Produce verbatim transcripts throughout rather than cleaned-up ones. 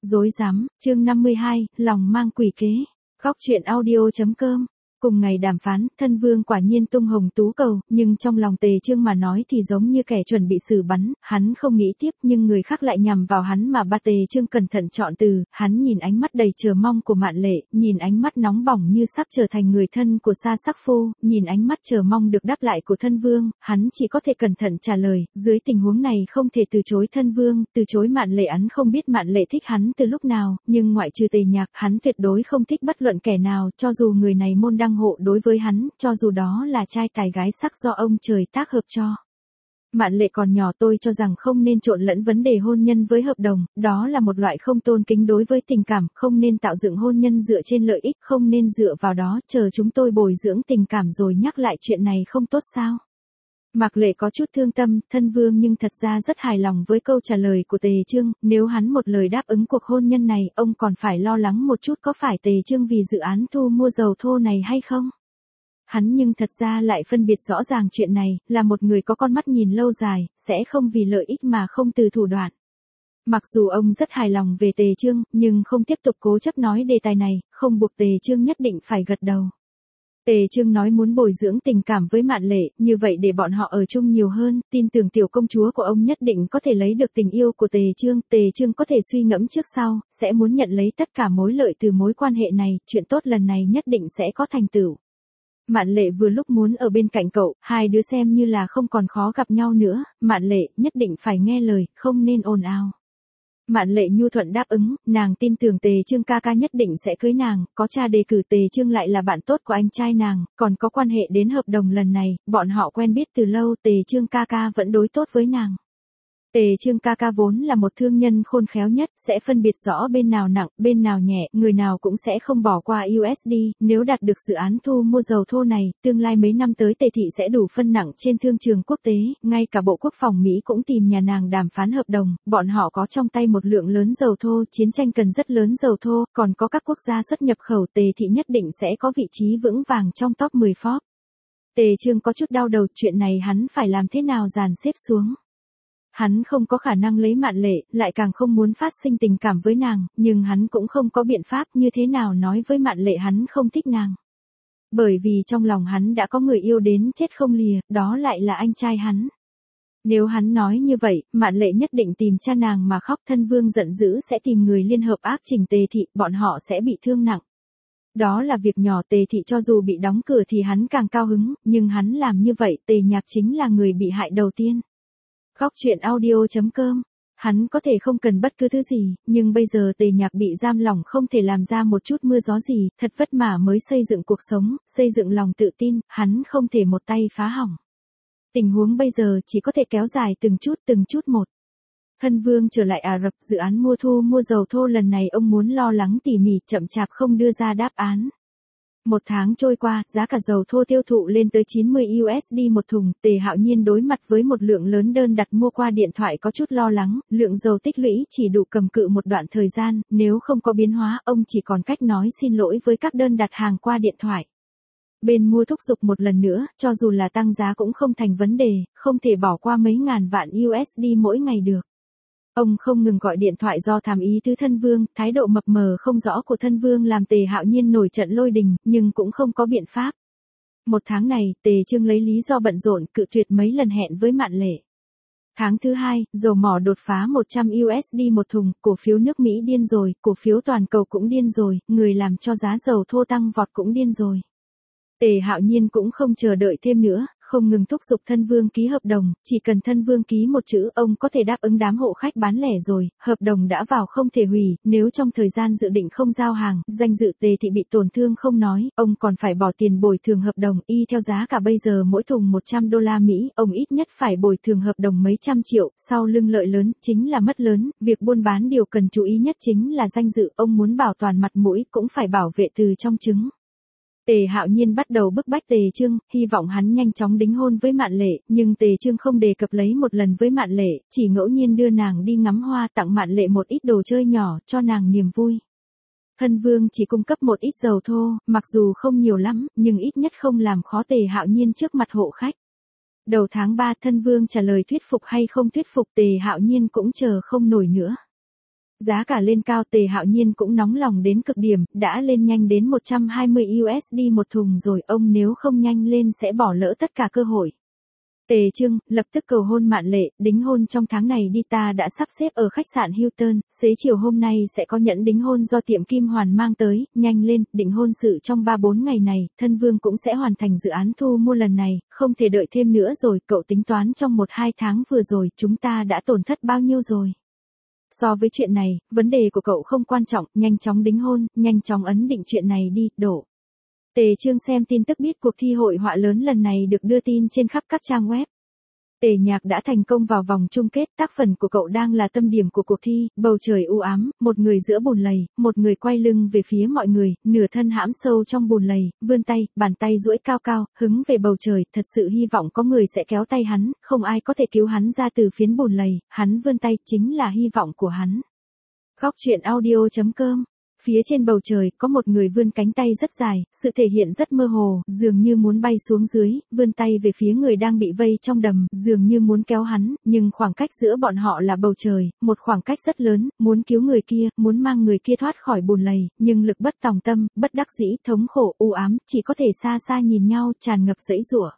Dối rắm, chương năm mươi hai, lòng mang quỷ kế. Góc truyện audio.com. Cùng ngày đàm phán, thân vương quả nhiên tung hồng tú cầu, nhưng trong lòng Tề Chương mà nói thì giống như kẻ chuẩn bị xử bắn, hắn không nghĩ tiếp nhưng người khác lại nhằm vào hắn mà ba Tề Chương cẩn thận chọn từ, hắn nhìn ánh mắt đầy chờ mong của Mạn Lệ, nhìn ánh mắt nóng bỏng như sắp trở thành người thân của Sa Sắc Phu, nhìn ánh mắt chờ mong được đáp lại của thân vương, hắn chỉ có thể cẩn thận trả lời, dưới tình huống này không thể từ chối thân vương, từ chối Mạn Lệ. Hắn không biết Mạn Lệ thích hắn từ lúc nào, nhưng ngoại trừ Tề Nhạc, hắn tuyệt đối không thích bất luận kẻ nào, cho dù người này môn đăng hộ đối với hắn, cho dù đó là trai tài gái sắc do ông trời tác hợp cho. Mạn Lệ còn nhỏ, tôi cho rằng không nên trộn lẫn vấn đề hôn nhân với hợp đồng, đó là một loại không tôn kính đối với tình cảm, không nên tạo dựng hôn nhân dựa trên lợi ích, không nên dựa vào đó, chờ chúng tôi bồi dưỡng tình cảm rồi nhắc lại chuyện này không tốt sao? Mạc Lệ có chút thương tâm, thân vương nhưng thật ra rất hài lòng với câu trả lời của Tề Chương, nếu hắn một lời đáp ứng cuộc hôn nhân này, ông còn phải lo lắng một chút có phải Tề Chương vì dự án thu mua dầu thô này hay không? Hắn nhưng thật ra lại phân biệt rõ ràng chuyện này, là một người có con mắt nhìn lâu dài, sẽ không vì lợi ích mà không từ thủ đoạn. Mặc dù ông rất hài lòng về Tề Chương, nhưng không tiếp tục cố chấp nói đề tài này, không buộc Tề Chương nhất định phải gật đầu. Tề Chương nói muốn bồi dưỡng tình cảm với Mạn Lệ, như vậy để bọn họ ở chung nhiều hơn, tin tưởng tiểu công chúa của ông nhất định có thể lấy được tình yêu của Tề Chương, Tề Chương có thể suy ngẫm trước sau, sẽ muốn nhận lấy tất cả mối lợi từ mối quan hệ này, chuyện tốt lần này nhất định sẽ có thành tựu. Mạn Lệ vừa lúc muốn ở bên cạnh cậu, hai đứa xem như là không còn khó gặp nhau nữa, Mạn Lệ nhất định phải nghe lời, không nên ồn ào. Mạn Lệ nhu thuận đáp ứng, nàng tin tưởng Tề Chương ca ca nhất định sẽ cưới nàng, có cha đề cử Tề Chương lại là bạn tốt của anh trai nàng, còn có quan hệ đến hợp đồng lần này, bọn họ quen biết từ lâu, Tề Chương ca ca vẫn đối tốt với nàng. Tề Chương ca ca vốn là một thương nhân khôn khéo nhất, sẽ phân biệt rõ bên nào nặng, bên nào nhẹ, người nào cũng sẽ không bỏ qua u ét đê, nếu đạt được dự án thu mua dầu thô này, tương lai mấy năm tới Tề thị sẽ đủ phân nặng trên thương trường quốc tế, ngay cả Bộ Quốc phòng Mỹ cũng tìm nhà nàng đàm phán hợp đồng, bọn họ có trong tay một lượng lớn dầu thô, chiến tranh cần rất lớn dầu thô, còn có các quốc gia xuất nhập khẩu, Tề thị nhất định sẽ có vị trí vững vàng trong top mười Forbes. Tề Chương có chút đau đầu, chuyện này hắn phải làm thế nào dàn xếp xuống. Hắn không có khả năng lấy Mạn Lệ, lại càng không muốn phát sinh tình cảm với nàng, nhưng hắn cũng không có biện pháp như thế nào nói với Mạn Lệ hắn không thích nàng. Bởi vì trong lòng hắn đã có người yêu đến chết không lìa, đó lại là anh trai hắn. Nếu hắn nói như vậy, Mạn Lệ nhất định tìm cha nàng mà khóc, thân vương giận dữ sẽ tìm người liên hợp áp trình Tề thị, bọn họ sẽ bị thương nặng. Đó là việc nhỏ, Tề thị cho dù bị đóng cửa thì hắn càng cao hứng, nhưng hắn làm như vậy, Tề Nhạc chính là người bị hại đầu tiên. Góc truyện audio.com. Hắn có thể không cần bất cứ thứ gì, nhưng bây giờ Tề Nhạc bị giam lỏng không thể làm ra một chút mưa gió gì, thật vất vả mới xây dựng cuộc sống, xây dựng lòng tự tin, hắn không thể một tay phá hỏng. Tình huống bây giờ chỉ có thể kéo dài từng chút từng chút một. Thân vương trở lại Ả Rập, dự án mua thu mua dầu thô lần này ông muốn lo lắng tỉ mỉ, chậm chạp không đưa ra đáp án. Một tháng trôi qua, giá cả dầu thô tiêu thụ lên tới chín mươi u ét đê một thùng, Tề Hạo Nhiên đối mặt với một lượng lớn đơn đặt mua qua điện thoại có chút lo lắng, lượng dầu tích lũy chỉ đủ cầm cự một đoạn thời gian, nếu không có biến hóa, ông chỉ còn cách nói xin lỗi với các đơn đặt hàng qua điện thoại. Bên mua thúc giục một lần nữa, cho dù là tăng giá cũng không thành vấn đề, không thể bỏ qua mấy ngàn vạn u ét đê mỗi ngày được. Ông không ngừng gọi điện thoại do thám ý tứ thân vương, thái độ mập mờ không rõ của thân vương làm Tề Hạo Nhiên nổi trận lôi đình, nhưng cũng không có biện pháp. Một tháng này, Tề Chương lấy lý do bận rộn cự tuyệt mấy lần hẹn với Mạn Lệ. Tháng thứ hai, dầu mỏ đột phá một trăm u ét đê một thùng, cổ phiếu nước Mỹ điên rồi, cổ phiếu toàn cầu cũng điên rồi, người làm cho giá dầu thô tăng vọt cũng điên rồi. Tề Hạo Nhiên cũng không chờ đợi thêm nữa, không ngừng thúc giục thân vương ký hợp đồng, chỉ cần thân vương ký một chữ ông có thể đáp ứng đám hộ khách bán lẻ rồi, hợp đồng đã vào không thể hủy, nếu trong thời gian dự định không giao hàng, danh dự Tề thị bị tổn thương không nói, ông còn phải bỏ tiền bồi thường hợp đồng, y theo giá cả bây giờ mỗi thùng một trăm đô la Mỹ, ông ít nhất phải bồi thường hợp đồng mấy trăm triệu, sau lưng lợi lớn, chính là mất lớn, việc buôn bán điều cần chú ý nhất chính là danh dự, ông muốn bảo toàn mặt mũi cũng phải bảo vệ từ trong trứng. Tề Hạo Nhiên bắt đầu bức bách Tề Chương, hy vọng hắn nhanh chóng đính hôn với Mạn Lệ, nhưng Tề Chương không đề cập lấy một lần với Mạn Lệ, chỉ ngẫu nhiên đưa nàng đi ngắm hoa, tặng Mạn Lệ một ít đồ chơi nhỏ, cho nàng niềm vui. Thân vương chỉ cung cấp một ít dầu thô, mặc dù không nhiều lắm, nhưng ít nhất không làm khó Tề Hạo Nhiên trước mặt hộ khách. Đầu tháng ba, thân vương trả lời thuyết phục hay không thuyết phục, Tề Hạo Nhiên cũng chờ không nổi nữa. Giá cả lên cao, Tề Hạo Nhiên cũng nóng lòng đến cực điểm, đã lên nhanh đến một trăm hai mươi đô la một thùng rồi, ông nếu không nhanh lên sẽ bỏ lỡ tất cả cơ hội. Tề Trương, lập tức cầu hôn Mạn Lệ, đính hôn trong tháng này đi, ta đã sắp xếp ở khách sạn Hilton, xế chiều hôm nay sẽ có nhẫn đính hôn do tiệm Kim Hoàn mang tới, nhanh lên, định hôn sự trong ba bốn ngày này, thân vương cũng sẽ hoàn thành dự án thu mua lần này, không thể đợi thêm nữa rồi, cậu tính toán trong một hai tháng vừa rồi, chúng ta đã tổn thất bao nhiêu rồi. So với chuyện này, vấn đề của cậu không quan trọng, nhanh chóng đính hôn, nhanh chóng ấn định chuyện này đi, đổ. Tề Trương xem tin tức biết cuộc thi hội họa lớn lần này được đưa tin trên khắp các trang web. Tề Nhạc đã thành công vào vòng chung kết, tác phẩm của cậu đang là tâm điểm của cuộc thi, bầu trời u ám, một người giữa bùn lầy, một người quay lưng về phía mọi người, nửa thân hãm sâu trong bùn lầy, vươn tay, bàn tay duỗi cao cao, hứng về bầu trời, thật sự hy vọng có người sẽ kéo tay hắn, không ai có thể cứu hắn ra từ phiến bùn lầy, hắn vươn tay, chính là hy vọng của hắn. Góc truyện audio chấm com. Phía trên bầu trời, có một người vươn cánh tay rất dài, sự thể hiện rất mơ hồ, dường như muốn bay xuống dưới, vươn tay về phía người đang bị vây trong đầm, dường như muốn kéo hắn, nhưng khoảng cách giữa bọn họ là bầu trời, một khoảng cách rất lớn, muốn cứu người kia, muốn mang người kia thoát khỏi bùn lầy, nhưng lực bất tòng tâm, bất đắc dĩ, thống khổ, u ám, chỉ có thể xa xa nhìn nhau, tràn ngập giãy giụa.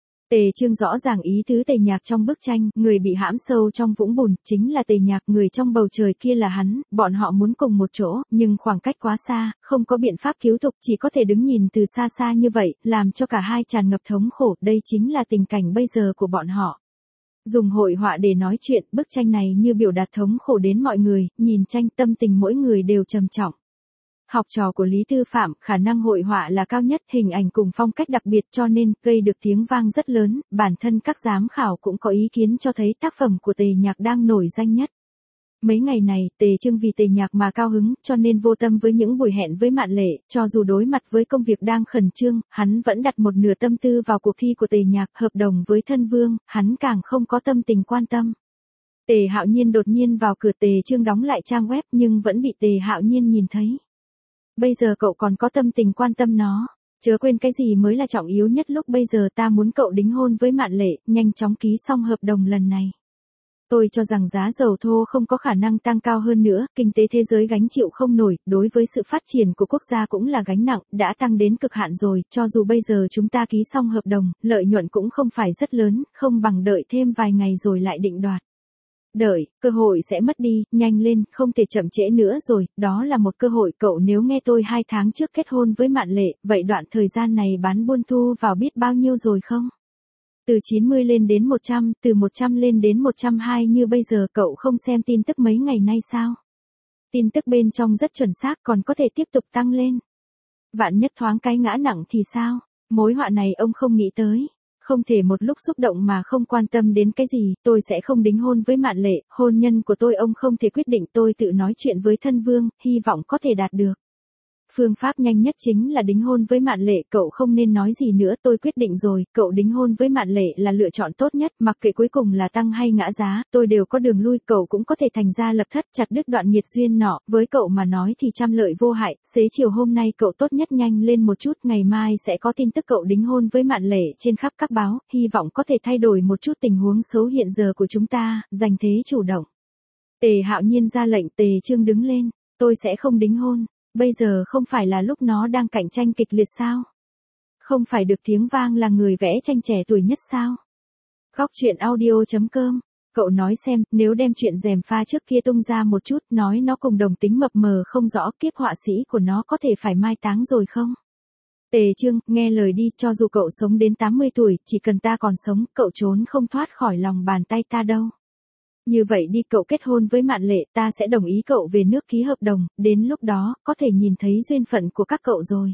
Tề Trương rõ ràng ý tứ Tề Nhạc trong bức tranh, người bị hãm sâu trong vũng bùn, chính là Tề Nhạc, người trong bầu trời kia là hắn, bọn họ muốn cùng một chỗ, nhưng khoảng cách quá xa, không có biện pháp cứu tục, chỉ có thể đứng nhìn từ xa xa như vậy, làm cho cả hai tràn ngập thống khổ, đây chính là tình cảnh bây giờ của bọn họ. Dùng hội họa để nói chuyện, bức tranh này như biểu đạt thống khổ đến mọi người, nhìn tranh tâm tình mỗi người đều trầm trọng. Học trò của Lý Tư Phạm, khả năng hội họa là cao nhất, hình ảnh cùng phong cách đặc biệt cho nên gây được tiếng vang rất lớn, bản thân các giám khảo cũng có ý kiến cho thấy tác phẩm của Tề Nhạc đang nổi danh nhất. Mấy ngày này, Tề Trương vì Tề Nhạc mà cao hứng, cho nên vô tâm với những buổi hẹn với Mạn Lệ, cho dù đối mặt với công việc đang khẩn trương, hắn vẫn đặt một nửa tâm tư vào cuộc thi của Tề Nhạc, hợp đồng với thân vương, hắn càng không có tâm tình quan tâm. Tề Hạo Nhiên đột nhiên vào cửa, Tề Trương đóng lại trang web nhưng vẫn bị Tề Hạo Nhiên nhìn thấy. Bây giờ cậu còn có tâm tình quan tâm nó, chớ quên cái gì mới là trọng yếu nhất, lúc bây giờ ta muốn cậu đính hôn với Mạn Lệ, nhanh chóng ký xong hợp đồng lần này. Tôi cho rằng giá dầu thô không có khả năng tăng cao hơn nữa, kinh tế thế giới gánh chịu không nổi, đối với sự phát triển của quốc gia cũng là gánh nặng, đã tăng đến cực hạn rồi, cho dù bây giờ chúng ta ký xong hợp đồng, lợi nhuận cũng không phải rất lớn, không bằng đợi thêm vài ngày rồi lại định đoạt. Đợi, cơ hội sẽ mất đi, nhanh lên, không thể chậm trễ nữa rồi, đó là một cơ hội, cậu nếu nghe tôi hai tháng trước kết hôn với Mạn Lệ, vậy đoạn thời gian này bán buôn thu vào biết bao nhiêu rồi không? Từ chín mươi lên đến một trăm, từ một trăm lên đến một trăm hai mươi như bây giờ, cậu không xem tin tức mấy ngày nay sao? Tin tức bên trong rất chuẩn xác, còn có thể tiếp tục tăng lên. Vạn nhất thoáng cái ngã nặng thì sao? Mối họa này ông không nghĩ tới. Không thể một lúc xúc động mà không quan tâm đến cái gì, tôi sẽ không đính hôn với Mạn Lệ, hôn nhân của tôi ông không thể quyết định, tôi tự nói chuyện với thân vương, hy vọng có thể đạt được. Phương pháp nhanh nhất chính là đính hôn với Mạn Lệ, cậu không nên nói gì nữa, tôi quyết định rồi, cậu đính hôn với Mạn Lệ là lựa chọn tốt nhất, mặc kệ cuối cùng là tăng hay ngã giá, tôi đều có đường lui, cậu cũng có thể thành ra lập thất, chặt đứt đoạn nghiệt duyên nọ, với cậu mà nói thì trăm lợi vô hại, xế chiều hôm nay cậu tốt nhất nhanh lên một chút, ngày mai sẽ có tin tức cậu đính hôn với Mạn Lệ trên khắp các báo, hy vọng có thể thay đổi một chút tình huống xấu hiện giờ của chúng ta, giành thế chủ động. Tề Hạo Nhiên ra lệnh, Tề Trương đứng lên, tôi sẽ không đính hôn. Bây giờ không phải là lúc nó đang cạnh tranh kịch liệt sao? Không phải được tiếng vang là người vẽ tranh trẻ tuổi nhất sao? Góc truyện audio chấm com. Cậu nói xem, nếu đem chuyện gièm pha trước kia tung ra một chút, nói nó cùng đồng tính mập mờ không rõ, kiếp họa sĩ của nó có thể phải mai táng rồi không? Tề Trương, nghe lời đi, cho dù cậu sống đến tám mươi tuổi, chỉ cần ta còn sống, cậu trốn không thoát khỏi lòng bàn tay ta đâu. Như vậy đi, cậu kết hôn với Mạn Lệ, ta sẽ đồng ý cậu về nước ký hợp đồng, đến lúc đó, có thể nhìn thấy duyên phận của các cậu rồi.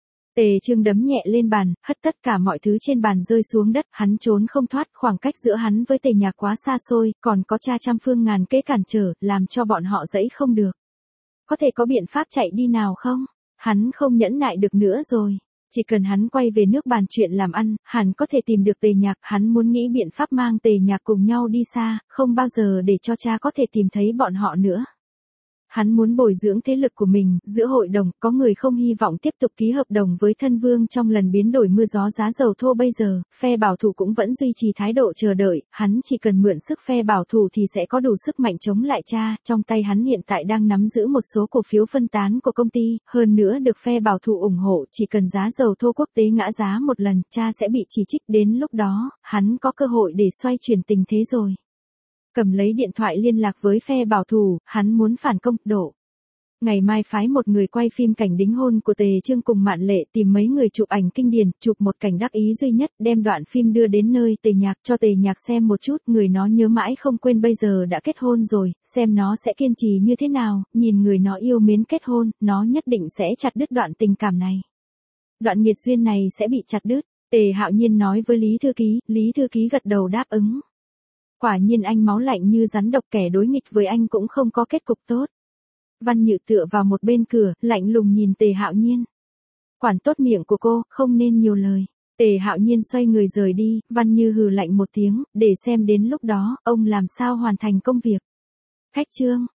Tề Trương đấm nhẹ lên bàn, hất tất cả mọi thứ trên bàn rơi xuống đất, hắn trốn không thoát, khoảng cách giữa hắn với Tề Nhạc quá xa xôi, còn có cha trăm phương ngàn kế cản trở, làm cho bọn họ dẫy không được. Có thể có biện pháp chạy đi nào không? Hắn không nhẫn nại được nữa rồi. Chỉ cần hắn quay về nước bàn chuyện làm ăn, hắn có thể tìm được Tề Nhạc, hắn muốn nghĩ biện pháp mang Tề Nhạc cùng nhau đi xa, không bao giờ để cho cha có thể tìm thấy bọn họ nữa. hắn muốn bồi dưỡng thế lực của mình, giữa hội đồng, có người không hy vọng tiếp tục ký hợp đồng với thân vương trong lần biến đổi mưa gió giá dầu thô bây giờ, phe bảo thủ cũng vẫn duy trì thái độ chờ đợi, hắn chỉ cần mượn sức phe bảo thủ thì sẽ có đủ sức mạnh chống lại cha, trong tay hắn hiện tại đang nắm giữ một số cổ phiếu phân tán của công ty, hơn nữa được phe bảo thủ ủng hộ, chỉ cần giá dầu thô quốc tế ngã giá một lần, cha sẽ bị chỉ trích, đến lúc đó, hắn có cơ hội để xoay chuyển tình thế rồi. Cầm lấy điện thoại liên lạc với phe bảo thủ, hắn muốn phản công, đổ. Ngày mai phái một người quay phim cảnh đính hôn của Tề Chương cùng Mạn Lệ, tìm mấy người chụp ảnh kinh điển, chụp một cảnh đắc ý duy nhất, đem đoạn phim đưa đến nơi Tề Nhạc, cho Tề Nhạc xem một chút, người nó nhớ mãi không quên bây giờ đã kết hôn rồi, xem nó sẽ kiên trì như thế nào, nhìn người nó yêu mến kết hôn, nó nhất định sẽ chặt đứt đoạn tình cảm này. Đoạn nghiệt duyên này sẽ bị chặt đứt, Tề Hạo Nhiên nói với Lý Thư Ký, Lý Thư Ký gật đầu đáp ứng. Quả nhiên anh máu lạnh như rắn độc, kẻ đối nghịch với anh cũng không có kết cục tốt. Văn Nhự tựa vào một bên cửa, lạnh lùng nhìn Tề Hạo Nhiên. Quản tốt miệng của cô, không nên nhiều lời. Tề Hạo Nhiên xoay người rời đi, Văn Như hừ lạnh một tiếng, để xem đến lúc đó, ông làm sao hoàn thành công việc. Khách trương.